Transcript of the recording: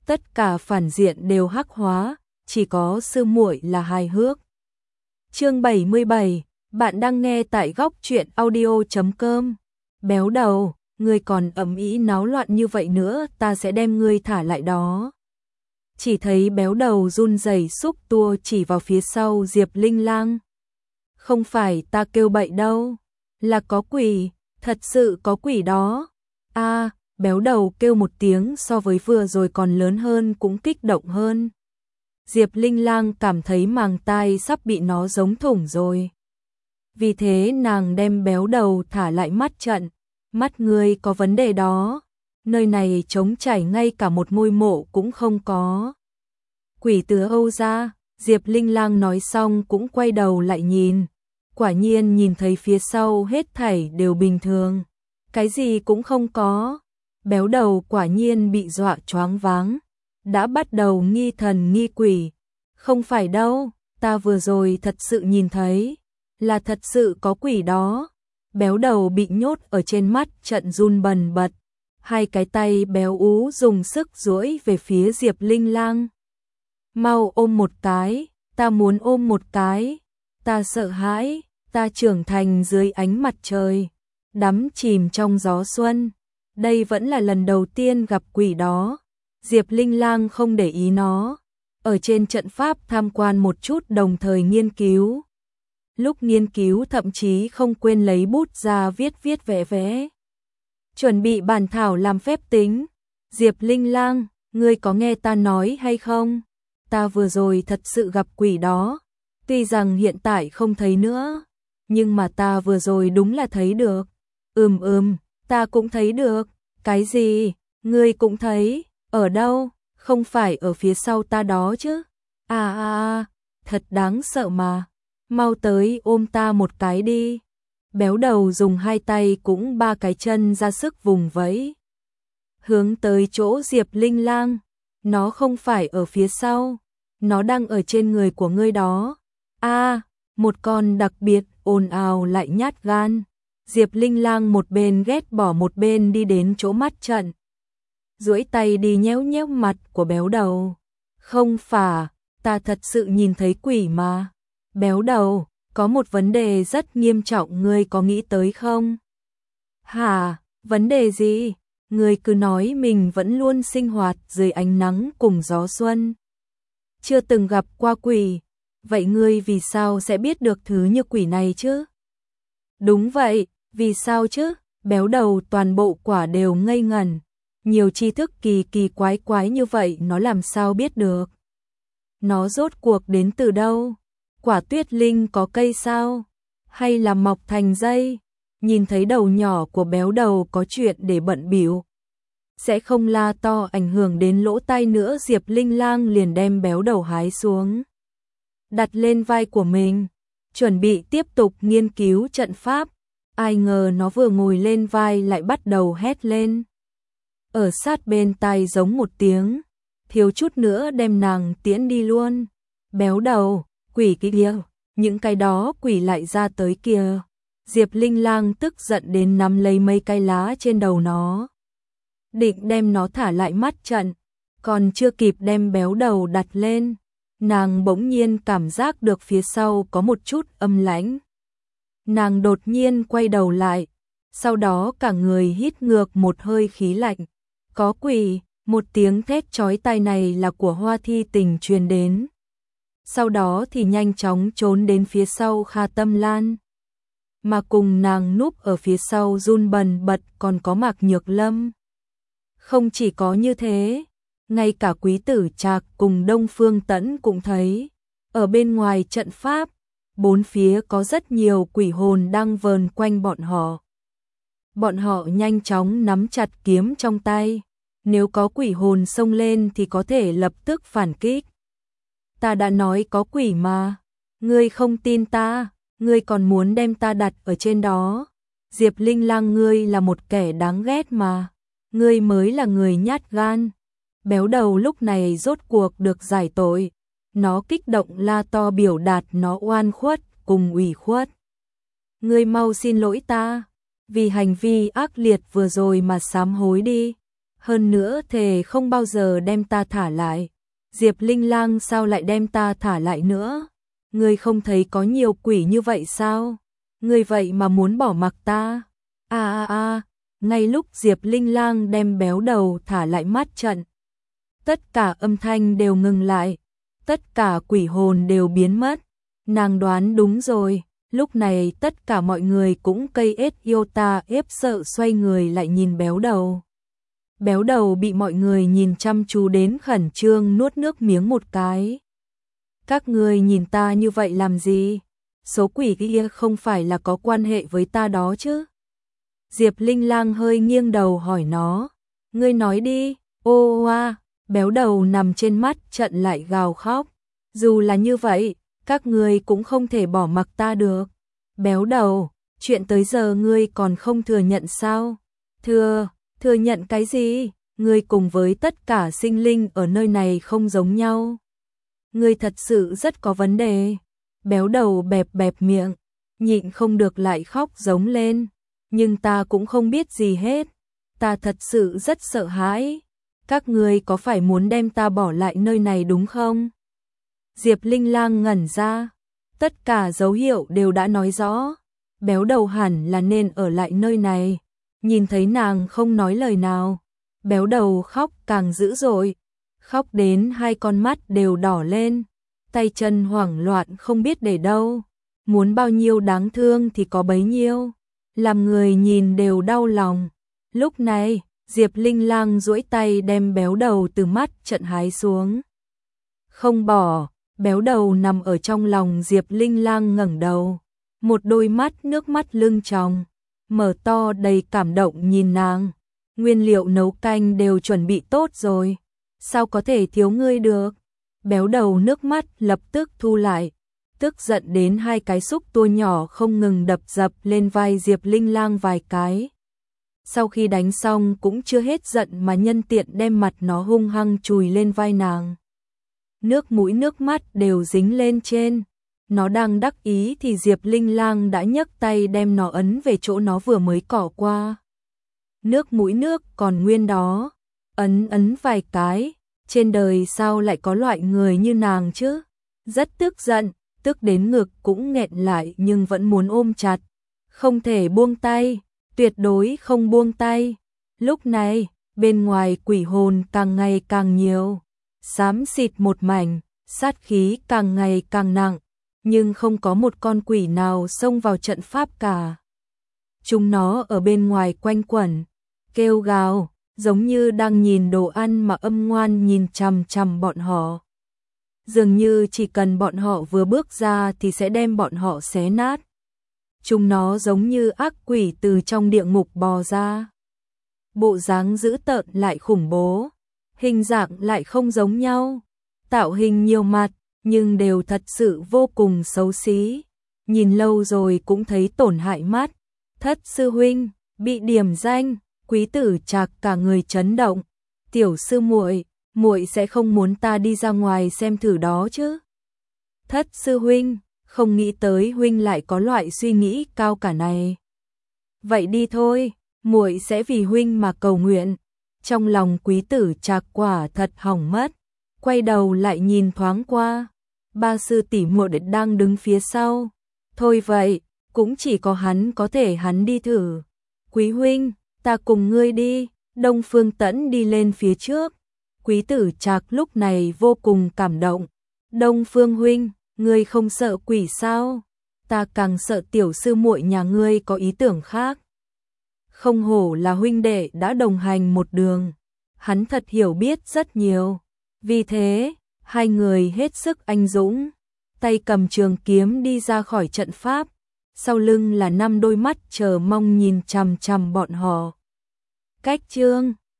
tất cả phản diện đều hắc hóa, chỉ có sư muội là hài hước. Chương 77, bạn đang nghe tại góc truyện audio.com. Béo đầu, ngươi còn ầm ĩ náo loạn như vậy nữa, ta sẽ đem ngươi thả lại đó. Chỉ thấy béo đầu run rẩy xúc tua chỉ vào phía sau Diệp Linh Lang. Không phải ta kêu bậy đâu, là có quỷ, thật sự có quỷ đó. A, béo đầu kêu một tiếng so với vừa rồi còn lớn hơn, cũng kích động hơn. Diệp Linh Lang cảm thấy màng tai sắp bị nó giống thủng rồi. Vì thế nàng đem béo đầu thả lại mắt trận. Mắt ngươi có vấn đề đó, nơi này trống trải, ngay cả một ngôi mộ cũng không có. Quỷ từ Âu ra, Diệp Linh Lang nói xong cũng quay đầu lại nhìn. Quả nhiên nhìn thấy phía sau hết thảy đều bình thường, cái gì cũng không có. Béo đầu quả nhiên bị dọa choáng váng, đã bắt đầu nghi thần nghi quỷ. Không phải đâu, ta vừa rồi thật sự nhìn thấy, là thật sự có quỷ đó. Béo đầu bị nhốt ở trên mắt trận run bần bật, hai cái tay béo ú dùng sức duỗi về phía Diệp Linh Lang. Mau ôm một cái, ta muốn ôm một cái, ta sợ hãi, ta trưởng thành dưới ánh mặt trời, đắm chìm trong gió xuân. Đây vẫn là lần đầu tiên gặp quỷ đó. Diệp Linh Lang không để ý nó, ở trên trận pháp tham quan một chút, đồng thời nghiên cứu. Lúc nghiên cứu thậm chí không quên lấy bút ra viết vẽ vẽ. Chuẩn bị bản thảo làm phép tính. Diệp Linh Lang, ngươi có nghe ta nói hay không? Ta vừa rồi thật sự gặp quỷ đó. Tuy rằng hiện tại không thấy nữa, nhưng mà ta vừa rồi đúng là thấy được. Ta cũng thấy được. Cái gì? Ngươi cũng thấy? Ở đâu? Không phải ở phía sau ta đó chứ? Thật đáng sợ mà. Mau tới ôm ta một cái đi. Béo đầu dùng hai tay cũng ba cái chân ra sức vùng vẫy, hướng tới chỗ Diệp Linh Lang. Nó không phải ở phía sau, nó đang ở trên người của ngươi đó. Một con đặc biệt ồn ào lại nhát gan. Diệp Linh Lang một bên ghét bỏ một bên đi đến chỗ mắt trận, duỗi tay đi nhéo nhéo mặt của béo đầu. Không phải, ta thật sự nhìn thấy quỷ mà. Béo đầu, có một vấn đề rất nghiêm trọng, ngươi có nghĩ tới không? Hả, vấn đề gì? Ngươi cứ nói mình vẫn luôn sinh hoạt dưới ánh nắng cùng gió xuân, chưa từng gặp qua quỷ. Vậy ngươi vì sao sẽ biết được thứ như quỷ này chứ? Đúng vậy, vì sao chứ? Béo đầu toàn bộ quả đều ngây ngẩn. Nhiều tri thức kỳ quái như vậy nó làm sao biết được? Nó rốt cuộc đến từ đâu? Quả tuyết linh có cây sao? Hay là mọc thành dây? Nhìn thấy đầu nhỏ của béo đầu có chuyện để bận bịu, sẽ không la to ảnh hưởng đến lỗ tai nữa. Diệp Linh Lang liền đem béo đầu hái xuống, đặt lên vai của mình, chuẩn bị tiếp tục nghiên cứu trận pháp. Ai ngờ nó vừa ngồi lên vai lại bắt đầu hét lên. Ở sát bên tai giống một tiếng, thiếu chút nữa đem nàng tiễn đi luôn. Béo đầu, quỷ kia, những cái đó quỷ lại ra tới kìa. Diệp Linh Lang tức giận đến nắm lấy mấy cái lá trên đầu nó, định đem nó thả lại mắt trận. Còn chưa kịp đem béo đầu đặt lên, nàng bỗng nhiên cảm giác được phía sau có một chút âm lãnh. Nàng đột nhiên quay đầu lại, sau đó cả người hít ngược một hơi khí lạnh. Có quỷ, một tiếng thét chói tai này là của Hoa Thi Tình truyền đến. Sau đó thì nhanh chóng trốn đến phía sau Kha Tâm Lan. Mà cùng nàng núp ở phía sau run bần bật còn có Mạc Nhược Lâm. Không chỉ có như thế, ngay cả Quý Tử Trạc cùng Đông Phương Tẫn cũng thấy. Ở bên ngoài trận pháp, bốn phía có rất nhiều quỷ hồn đang vờn quanh bọn họ. Bọn họ nhanh chóng nắm chặt kiếm trong tay. Nếu có quỷ hồn xông lên thì có thể lập tức phản kích. Ta đã nói có quỷ mà. Ngươi không tin ta, ngươi còn muốn đem ta đặt ở trên đó. Diệp Linh Lang, ngươi là một kẻ đáng ghét mà. Ngươi mới là người nhát gan. Béo đầu lúc này rốt cuộc được giải tội. Nó kích động la to biểu đạt nó oan khuất cùng ủy khuất. Ngươi mau xin lỗi ta, vì hành vi ác liệt vừa rồi mà sám hối đi. hơn nữa thề không bao giờ đem ta thả lại. Diệp Linh Lang sao lại đem ta thả lại nữa? Ngươi không thấy có nhiều quỷ như vậy sao? Ngươi vậy mà muốn bỏ mặc ta? Ngay lúc Diệp Linh Lang đem béo đầu thả lại mắt trận, tất cả âm thanh đều ngừng lại, tất cả quỷ hồn đều biến mất. Nàng đoán đúng rồi, lúc này tất cả mọi người cũng cây ết yêu ta ếp sợ xoay người lại nhìn béo đầu. Béo đầu bị mọi người nhìn chăm chú đến khẩn trương nuốt nước miếng một cái. Các ngươi nhìn ta như vậy làm gì? Số quỷ kia không phải là có quan hệ với ta đó chứ? Diệp Linh Lang hơi nghiêng đầu hỏi nó. Ngươi nói đi, ô oa, béo đầu nằm trên mắt trận lại gào khóc. Dù là như vậy, các ngươi cũng không thể bỏ mặc ta được. Béo đầu, chuyện tới giờ ngươi còn không thừa nhận sao? Thừa nhận cái gì? Ngươi cùng với tất cả sinh linh ở nơi này không giống nhau. Ngươi thật sự rất có vấn đề. Béo đầu bẹp bẹp miệng, nhịn không được lại khóc giống lên. Nhưng ta cũng không biết gì hết. Ta thật sự rất sợ hãi. Các ngươi có phải muốn đem ta bỏ lại nơi này đúng không? Diệp Linh Lang ngẩn ra. Tất cả dấu hiệu đều đã nói rõ. Béo đầu hẳn là nên ở lại nơi này. Nhìn thấy nàng không nói lời nào, béo đầu khóc càng dữ dội, khóc đến hai con mắt đều đỏ lên, tay chân hoảng loạn không biết để đâu, muốn bao nhiêu đáng thương thì có bấy nhiêu, làm người nhìn đều đau lòng. Lúc này, Diệp Linh Lang duỗi tay đem béo đầu từ mắt trận hái xuống. Không bỏ, béo đầu nằm ở trong lòng Diệp Linh Lang ngẩng đầu, một đôi mắt nước mắt lưng tròng, mở to đầy cảm động nhìn nàng. Nguyên liệu nấu canh đều chuẩn bị tốt rồi, sao có thể thiếu ngươi được? Béo đầu nước mắt lập tức thu lại, tức giận đến hai cái xúc tua nhỏ không ngừng đập dập lên vai Diệp Linh Lang vài cái. Sau khi đánh xong cũng chưa hết giận mà nhân tiện đem mặt nó hung hăng chùi lên vai nàng. Nước mũi nước mắt đều dính lên trên. Nó đang đắc ý thì Diệp Linh Lang đã nhấc tay đem nó ấn về chỗ nó vừa mới cỏ qua. Nước mũi nước còn nguyên đó, ấn vài cái, trên đời sao lại có loại người như nàng chứ? Rất tức giận, tức đến ngực cũng nghẹn lại nhưng vẫn muốn ôm chặt. Không thể buông tay, tuyệt đối không buông tay. Lúc này, bên ngoài quỷ hồn càng ngày càng nhiều, xám xịt một mảnh, sát khí càng ngày càng nặng. Nhưng không có một con quỷ nào xông vào trận pháp cả. Chúng nó ở bên ngoài quanh quẩn, kêu gào, giống như đang nhìn đồ ăn mà âm ngoan nhìn chằm chằm bọn họ. Dường như chỉ cần bọn họ vừa bước ra thì sẽ đem bọn họ xé nát. Chúng nó giống như ác quỷ từ trong địa ngục bò ra. Bộ dáng dữ tợn lại khủng bố, hình dạng lại không giống nhau, tạo hình nhiều mặt, nhưng đều thật sự vô cùng xấu xí. Nhìn lâu rồi cũng thấy tổn hại mắt. Thất sư huynh, bị điểm danh, Quý Tử Trạc cả người chấn động. Tiểu sư muội, muội sẽ không muốn ta đi ra ngoài xem thử đó chứ? Thất sư huynh, không nghĩ tới huynh lại có loại suy nghĩ cao cả này. Vậy đi thôi, muội sẽ vì huynh mà cầu nguyện. Trong lòng Quý Tử Trạc quả thật hỏng mất, quay đầu lại nhìn thoáng qua. Ba sư tỷ muội đang đứng phía sau. Thôi vậy, cũng chỉ có hắn có thể hắn đi thử. Quý huynh, ta cùng ngươi đi. Đông Phương Tẫn đi lên phía trước. Quý Tử Trạc lúc này vô cùng cảm động. Đông Phương huynh, ngươi không sợ quỷ sao? Ta càng sợ tiểu sư muội nhà ngươi có ý tưởng khác. Không hổ là huynh đệ đã đồng hành một đường. Hắn thật hiểu biết rất nhiều. Vì thế, hai người hết sức anh dũng, tay cầm trường kiếm đi ra khỏi trận pháp, sau lưng là 5 đôi mắt chờ mong nhìn chằm chằm bọn họ. Cách chương